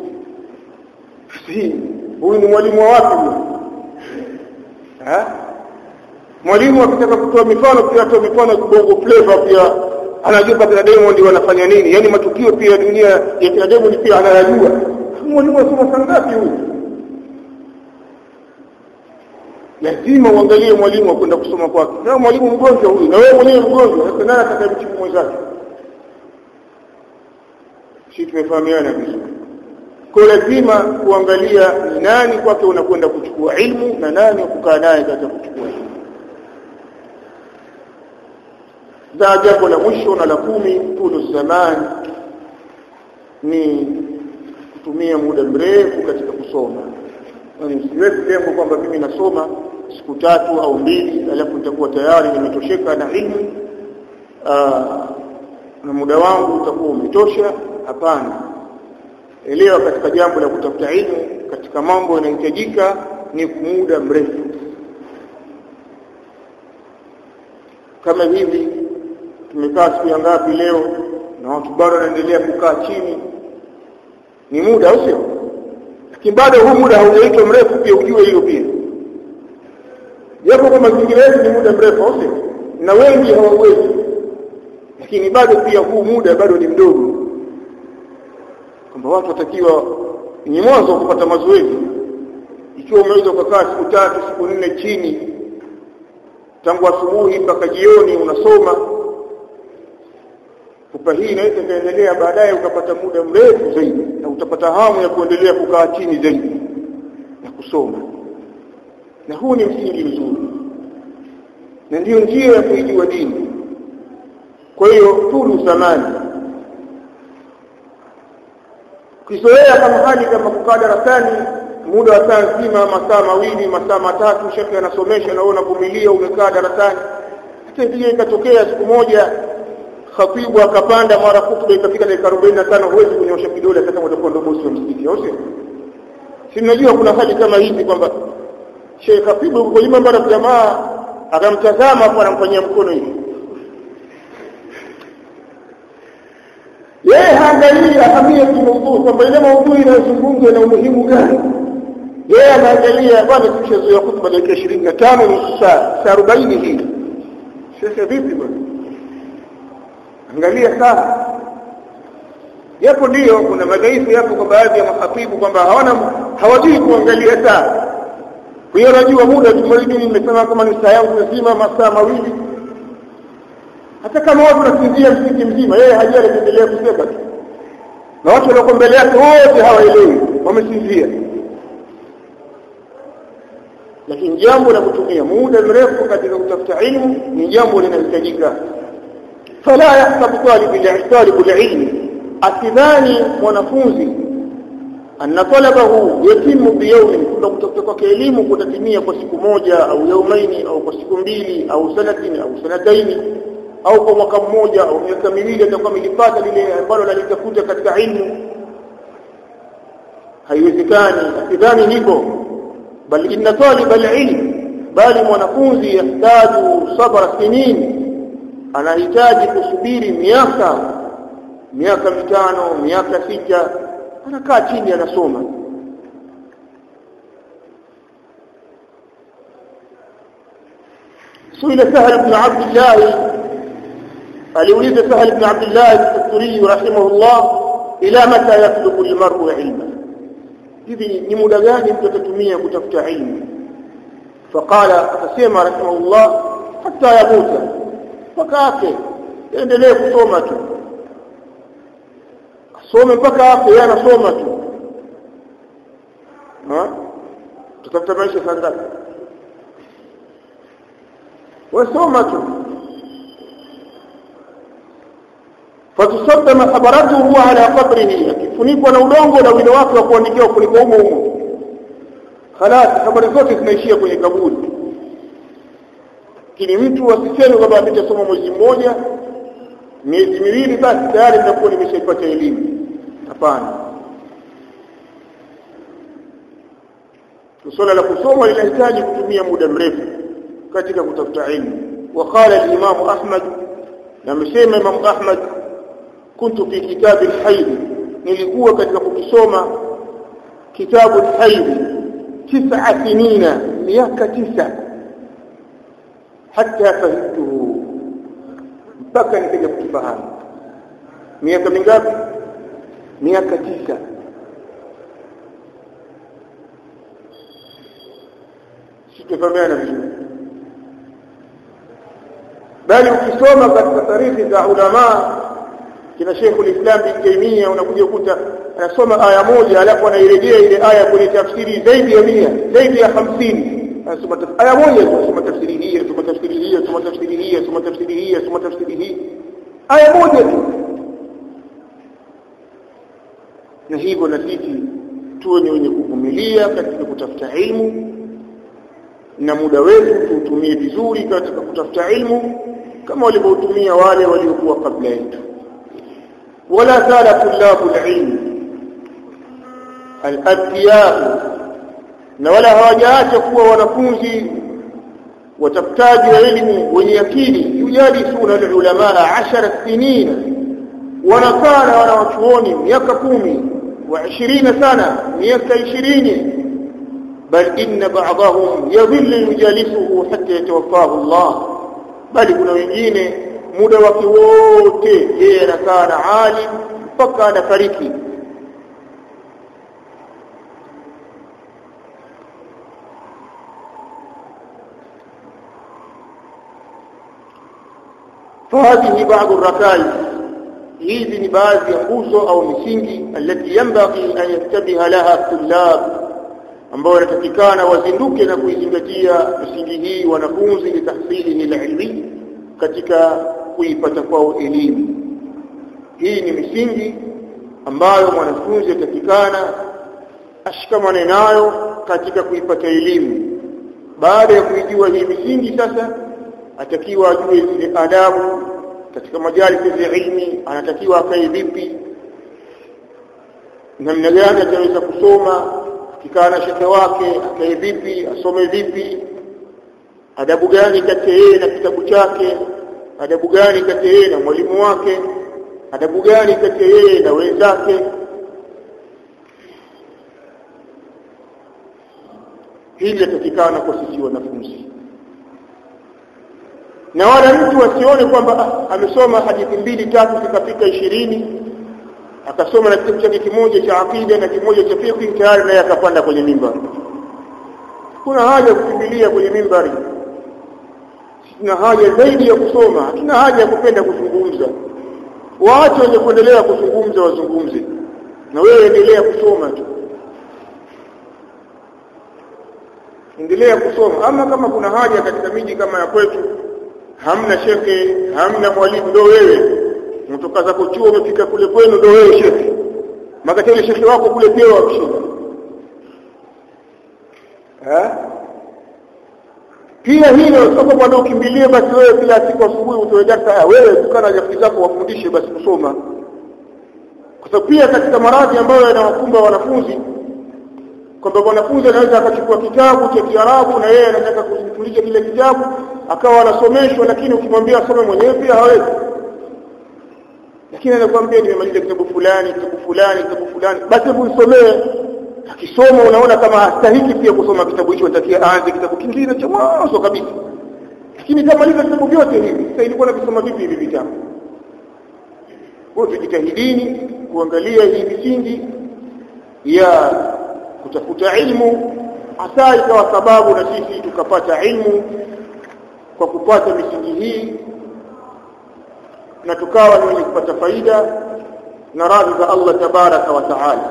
Si huyu ni mwalimu wa wapi huyu? Eh? Mwalimu akitaka kutoa mifano pia atoa mifano Bongo Flava, pia anajua kina Diamond wanafanya nini, yani matukio pia dunia ya kina Diamond pia anayajua. Mwalimu anasoma saa ngapi huyu? Lazima uangalie mwalimu akwenda kusoma kwake. Na mwalimu mgonjwa huyu, na wewe mwenyewe mgonjwa, sasa nani atakayemtibu mwenzake? Sisi tumefahamiana vizuri. Kwa lazima kuangalia ni nani kwake unakwenda kuchukua ilmu na nani kukaa naye katika kuchukua ilmu. Za jambo la mwisho na la kumi, tulu zaman, ni kutumia muda mrefu katika kusoma. Yaani msiweke lengo kwamba mimi nasoma siku tatu au mbili alafu nitakuwa tayari nimetosheka na ilmu, na muda wangu utakuwa umetosha. Hapana. Elewa katika jambo la kutafuta ilmu, katika mambo yanayohitajika ni muda mrefu. Kama hivi tumekaa siku ngapi leo na watu bado wanaendelea kukaa chini, ni muda au sio? Lakini bado huu muda haujaitwa mrefu pia, ujue hiyo pia. Japo kama mazingira yetu ni muda mrefu au sio? Na wengi hawawezi. Lakini bado pia huu muda bado ni mdogo. Kwamba watu watakiwa ni mwanzo kupata mazoezi. Ikiwa umeweza kukaa siku tatu, siku nne chini, tangu asubuhi mpaka jioni unasoma, kupa hii inaweza kuendelea baadaye ukapata muda mrefu zaidi, na utapata hamu ya kuendelea kukaa chini zaidi na kusoma. Na huu ni msingi mzuri, na ndio njia ya kuijua dini. Kwa hiyo tulu zamani, kizoea kama hali kama kukaa darasani muda wa saa nzima, masaa mawili, masaa matatu, shekhe anasomesha na wewe unavumilia umekaa darasani. Hata hiyo ikatokea siku moja khatibu akapanda mara kutuba ikafika dakika arobaini na tano, huwezi kunyosha kidole hata kama utakuwa ndo bosi wa msikiti, au sio? Si mnajua kuna hali kama hizi kwamba Sheikh Khatibu yuko nyuma mbele ya jamaa akamtazama hapo anamfanyia mkono hivi. Yeye haangalii ahamia kimaudu kwamba ile maudhui inayozungumzwa ina umuhimu gani. Yeye anaangalia bwana tushazoea kutuba dakika ishirini na tano nusu saa, saa arobaini hii. Sasa vipi bwana? Angalia sana. Yapo ndio kuna madhaifu yapo kwa baadhi ya makhatibu kwamba hawana hawajui kuangalia saa. Kwa hiyo unajua muda tumeridhi nimesema kama ni saa yangu nzima masaa mawili. Hata kama watu wanasinzia msikiti mzima, yeye hajali kuendelea kusema tu. Na watu walioko mbele yake wote hawaelewi, wamesinzia. Lakini jambo la kutumia muda mrefu katika kutafuta elimu ni jambo linalohitajika. Fala yahsabu talib al-ilm asidhani mwanafunzi anna talabahu yatimu biyawmin, kwamba kutafuta kwake elimu kutatimia kwa siku moja au yaumaini au kwa siku mbili au sanatin au sanataini au kwa mwaka mmoja au miaka miwili atakuwa milipata lile ambalo analitafuta katika ilmu. Haiwezekani, asidhani hivyo. Bal inna talib al-ilm, bali mwanafunzi yahtaju sabra sinin, anahitaji kusubiri miaka miaka mitano miaka sita, anakaa chini anasoma. Suila Sahal ibn Abdullah, aliuliza Sahal ibn Abdullah al-Tusturi rahimahullah, ila mata yatlubu al-mar'u ilma, hivi ni muda gani mtu atatumia kutafuta ilmu? Faqala, akasema rahimahullah, hatta yamuta, mpaka afe endelee kusoma tu, asome mpaka afe yeye anasoma tu. Ha? Tutafuta maisha sana, wasoma tu. Fatusaddama habaratuhu ala qabrihi, akifunikwa na udongo na wino wake wa kuandikia kuliko humo humo. Khalas, habari zote zinaishia kwenye kaburi. Kini mtu asiseme kwamba ametasoma mwezi mmoja miezi miwili basi tayari nitakuwa nimeshaipata elimu. Hapana. Swala la kusoma linahitaji kutumia muda mrefu katika kutafuta elimu. Waqala al-Imam Ahmad, na amesema Imam Ahmad, kuntu fi kitab al-hayd, nilikuwa katika kukisoma kitabu al-hayd tisa sinina, miaka tisa, hatta fahimtuhu, mpaka nikaja kukifahamu. Miaka mingapi? Miaka tisa. Sikufahamiana vizuri. Bali ukisoma katika tarihi za ulama kina Sheikh al-Islam Ibn Taymiyyah, unakuja kukuta anasoma aya moja alafu anairejea ile aya kwenye tafsiri zaidi ya mia, zaidi ya hamsini. Anasoma aya moja, anasoma tafsiri hii, anasoma tafsiri hii, anasoma tafsiri hii, anasoma tafsiri hii, anasoma tafsiri hii, aya moja tu. Na hivyo na sisi tuwe ni wenye kuvumilia katika kutafuta ilmu, na muda wetu tuutumie vizuri katika kutafuta ilmu kama walivyotumia wale waliokuwa kabla yetu. Wala zala tullabu al-ilm al-adhiya, na wala hawajaacha kuwa wanafunzi watafutaji wa elimu wenye akili, yujalisuna al-ulama ashara sinina, wanakaa na wanawachuoni miaka kumi wa ishirini sana, miaka ishirini. Bal inna ba'dahum yadhillu yujalisuhu hatta yatawaffahu Allah, bali kuna wengine muda wake wote yeye anakaa na alim mpaka anafariki. فهذه بعض الركائز، hizi ni baadhi ya nguzo au misingi alati yanbaghi an yantabiha laha tullab, ambao wanatakikana wazinduke na kuizingatia misingi hii wanafunzi litahsilihi alilmi, katika kuipata kwao elimu. Hii ni misingi ambayo mwanafunzi atakikana ashikamane nayo katika kuipata elimu. Baada ya kuijua hii misingi, sasa atakiwa ajue zile adabu katika majalisi ya ilmi anatakiwa akae vipi, namna gani ataweza kusoma, akikaa na shekhe wake akae vipi, asome vipi, adabu gani kati yeye na kitabu chake, adabu gani kati yeye na mwalimu wake, adabu gani kati yeye na wenzake. Hili latakikana kwa sisi wanafunzi, na wala mtu asione kwamba amesoma hadithi mbili tatu zikafika ishirini, akasoma na kitabu chake kimoja cha akida na kimoja cha fiqh tayari naye akapanda kwenye mimbari. Kuna haja ya kukimbilia kwenye mimbari, tuna haja zaidi ya kusoma, tuna haja ya kupenda kuzungumza. Waache wenye kuendelea kuzungumza wazungumze, na wewe endelea kusoma tu, endelea kusoma. Ama kama kuna haja katika miji kama ya kwetu hamna shekhe, hamna mwalimu, ndio wewe mtoka zako chuo umefika kule kwenu, ndio wewe shekhe, makatele shekhe wako kule pia wakushinda. Eh pia hilo sio kwamba ukimbilie basi wewe kila siku asubuhi utoe darasa, wewe tukana rafiki zako wafundishe basi kusoma. Kwa sababu pia katika maradhi ambayo yanawakumba wanafunzi, kwamba wanafunzi anaweza akachukua kitabu cha Kiarabu na yeye anataka kufundisha kile kitabu akawa anasomeshwa, lakini ukimwambia asome mwenyewe pia hawezi. Lakini anakuambia nimemaliza kitabu fulani, kitabu fulani, kitabu fulani, basi usomee. Akisoma unaona kama hastahiki pia kusoma kitabu hicho, atakia aanze kitabu kingine cha mwanzo kabisa. Lakini kama maliza vitabu vyote hivi, sasa ilikuwa nakisoma vipi hivi vitabu? Kwa tujitahidini kuangalia hii misingi ya kutafuta ilmu, hasa ikawa sababu na sisi tukapata ilmu kwa kupata misingi hii, na tukawa ni wenye kupata faida na radhi za Allah tabaraka wa taala.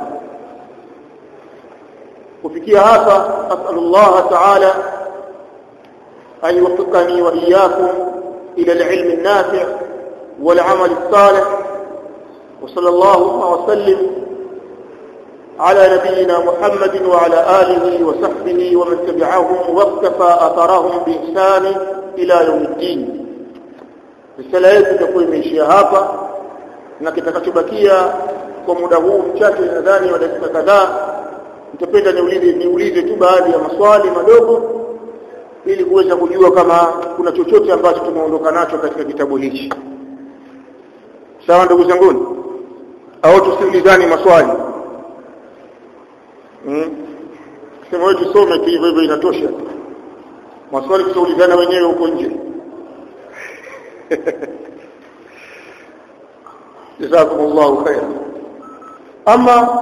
kufikia hapa asallallahu ta'ala an yuwaffiqani wa iyyakum ila al-ilm an-nafi' wal 'amal as-salih wa sallallahu wa sallim على نبينا محمد وعلى آله وصحبه ومن تبعهم واقتفى أثرهم بإحسان إلى يوم الدين. Risala yetu itakuwa imeishia hapa, na kitakachobakia kwa muda huu mchache, nadhani wa dakika kadhaa, nitapenda niulize niulize tu baadhi ya maswali madogo ili kuweza kujua kama kuna chochote ambacho tumeondoka nacho katika kitabu hiki. Sawa ndugu zangu, au tusiulizani maswali? Mm. Sema wewe tusome tu hivyo hivyo inatosha. Maswali tuulizana wenyewe huko nje. Jazakumullahu khairan. Ama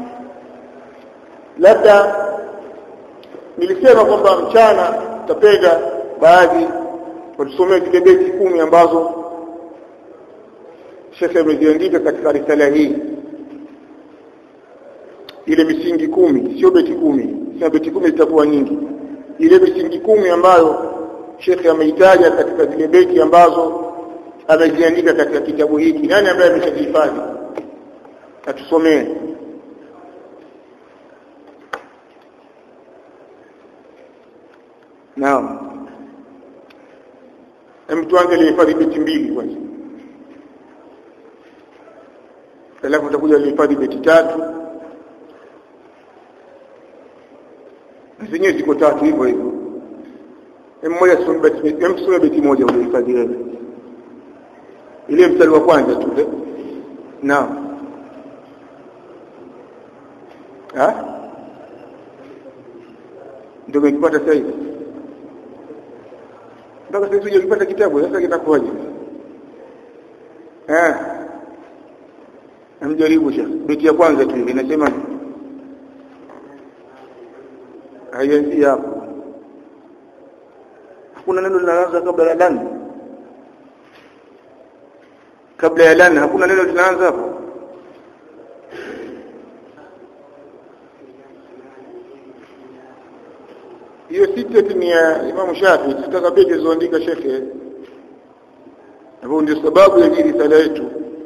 labda nilisema kwamba mchana tutapenda baadhi watusomee zile beti kumi ambazo Sheikh ameziandika katika risala hii. Ile misingi kumi, sio beti kumi. Sio beti kumi zitakuwa nyingi. Ile misingi kumi ambayo Sheikh ameitaja katika zile beti ambazo ameziandika katika kitabu hiki. Nani ambaye ameshahifadhi? Atusomee. Naam. Mtu angalie hifadhi beti mbili kwanza. Alafu utakuja hifadhi beti tatu. Zenyewe ziko tatu hivyo hivyo. Mmoja sio beti, msome beti moja ule hifadhi wewe. Ile mstari wa kwanza tu. Naam. Ha? Ndio umepata sasa hivi. Ndio sasa tuje kupata kitabu sasa kitakuwaje? Eh. Amjaribu sha. Beti ya kwanza tu inasema haianzi hapo. Hakuna neno linaanza kabla ya lan. Kabla ya lan hakuna neno linaanza hapo. Hiyo sita ni ya Imam Shafi, tutaka beti zoandika Sheikh. Hapo ndio sababu ya hii risala yetu.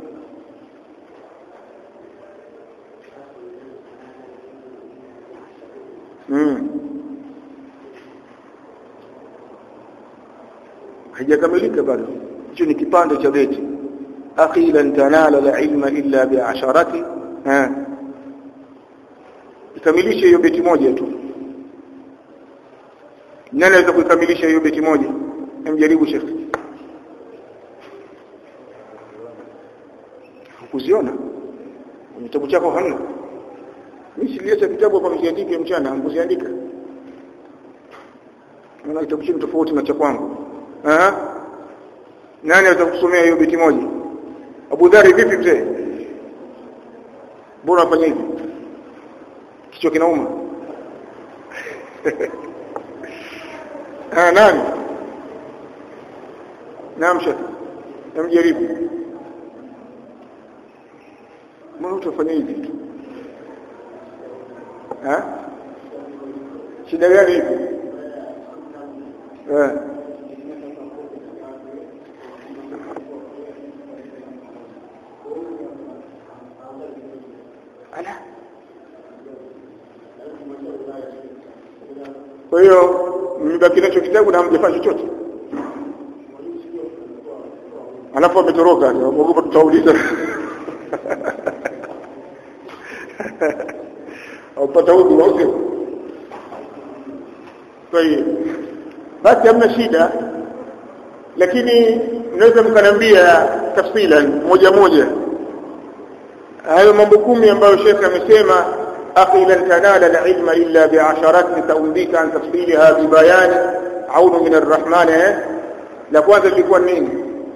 Mm. Haijakamilika bado. hicho ni kipande cha beti akhi lan tanala al-ilma illa bi'asharati ha ikamilishe hiyo beti moja tu nani anaweza kukamilisha hiyo beti moja mjaribu Sheikh kuziona kitabu chako hamna mimi siliacha kitabu hapa msiandike mchana mkuziandika na kitabu chenu tofauti na cha kwangu eh nani atakusomea hiyo beti moja Abu Dhari vipi mzee bora afanye hivi kichwa kinauma ah nani naam Sheikh mjaribu mbona utafanya hivi eh shida gani hivi eh ala kwa hiyo mbaki nacho kitabu na hamjafanya chochote alafu ametoroka ngoja tutauliza au pata huko wote kwa hiyo basi hamna shida lakini naweza mkaniambia tafsila moja moja hayo mambo kumi ambayo Sheikh amesema akhi lan tanala al-ilma illa bi'asharat ta'umbika an tafsilha bi bayan aunu min ar-rahman la kwanza lilikuwa nini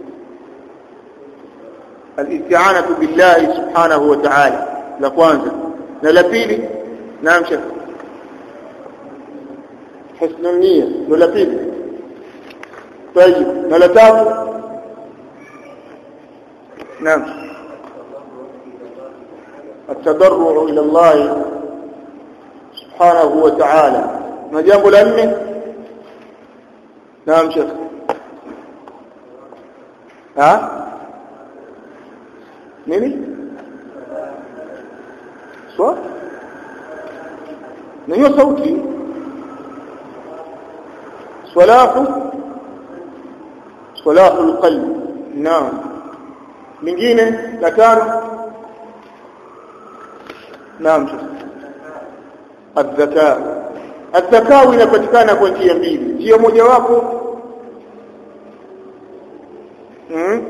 al-isti'anatu billahi subhanahu wa ta'ala la kwanza na la pili naam Sheikh husnul niyya na la pili طيب na la tatu naam التضرع الى الله سبحانه وتعالى na jambo la nne naam Sheikh ha nini sawa na hiyo sauti salahu salahu alqalb naam mingine la tano naam الذكاء الذكاء inapatikana kwa njia mbili njia moja wapo mm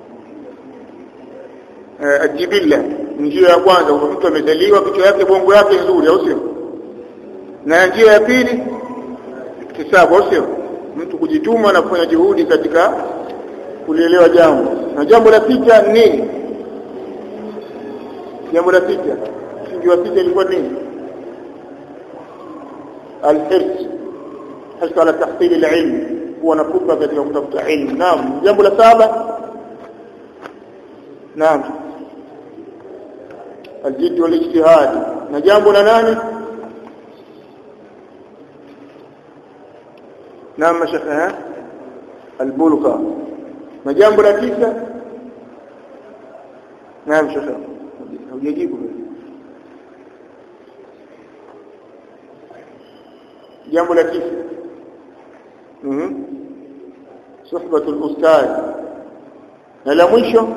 eh ajibilla njia ya kwanza mtu amezaliwa kichwa yake bongo yake nzuri au sio na njia ya pili iktisabu au sio mtu kujituma na kufanya juhudi katika kulielewa jambo na jambo la sita nini jambo la sita ndio sita ilikuwa nini الحرص حرص على تحصيل العلم هو نكبه katika kutafuta ilmu naam jambo la saba naam الجد والاجتهاد na jambo la nane naam mashaka البلغه na jambo la tisa naam shaka hujajibu jambo la tisa mhm suhbatul ustad na la mwisho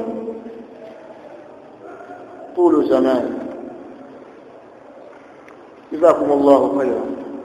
طول زمان جزاكم الله خيرا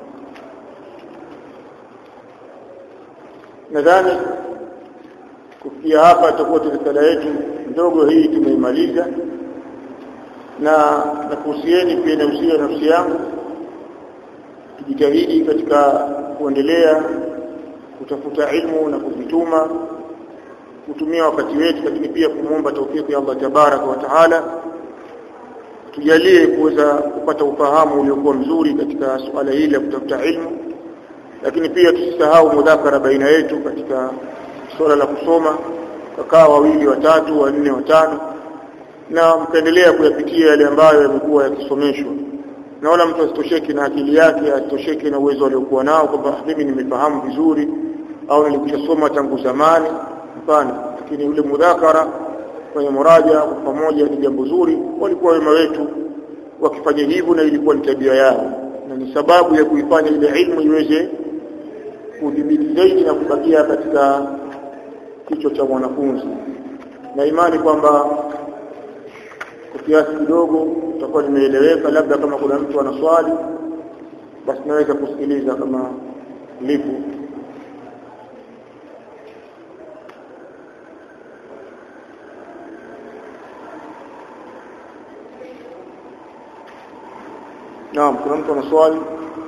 nadhani kufikia hapa tutakuwa risala yetu ndogo hii tumeimaliza na nakuhusieni pia na usia nafsi yangu tujitahidi katika kuendelea kutafuta ilmu na kujituma kutumia wakati wetu lakini pia kumuomba taufiki ya Allah tabaraka wa taala tujalie kuweza kupata ufahamu uliokuwa mzuri katika suala hili la kutafuta ilmu lakini pia tusisahau mudhakara baina yetu katika swala la kusoma kakaa wawili watatu wanne watano na mkaendelea kuyapitia yale ambayo yamekuwa yakisomeshwa na wala mtu asitosheki na akili yake asitosheki na uwezo aliokuwa nao kwamba mimi nimefahamu vizuri au nilikushasoma tangu zamani hapana lakini ule mudhakara kwenye muraja kwa pamoja ni jambo zuri walikuwa wema wetu wakifanya hivyo na ilikuwa ni tabia yao na ni sababu ya kuifanya ile ilmu iweze kudhibiti zaidi na kubakia katika kichwa cha mwanafunzi, na imani kwamba kwa kiasi kidogo utakuwa nimeeleweka. Labda kama kuna mtu ana swali basi naweza kusikiliza kama lipo. Naam, kuna mtu ana swali?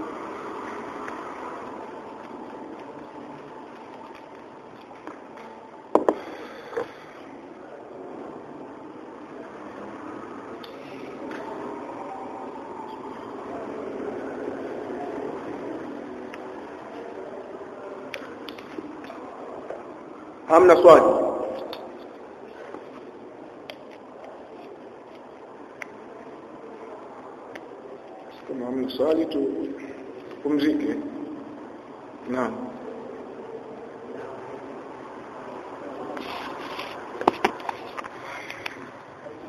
Hamna swali? Kama hamna swali tu pumzike. Naam.